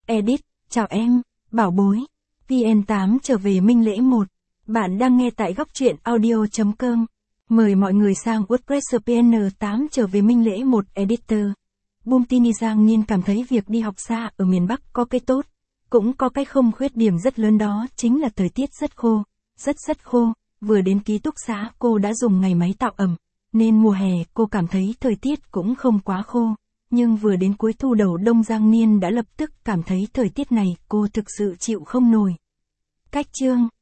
Edit, chào em, bảo bối. VN8 trở về Minh Lễ 1. Bạn đang nghe tại góc truyện audio.com. Mời mọi người sang WordPress VN8 trở về Minh Lễ 1 Editor. Bumtini Giang Niên cảm thấy việc đi học xa ở miền Bắc có cái tốt, cũng có cái không, khuyết điểm rất lớn đó chính là thời tiết rất khô, rất khô. Vừa đến ký túc xá cô đã dùng ngày máy tạo ẩm, nên mùa hè cô cảm thấy thời tiết cũng không quá khô. Nhưng vừa đến cuối thu đầu đông Giang Niên đã lập tức cảm thấy thời tiết này cô thực sự chịu không nổi. Cách chương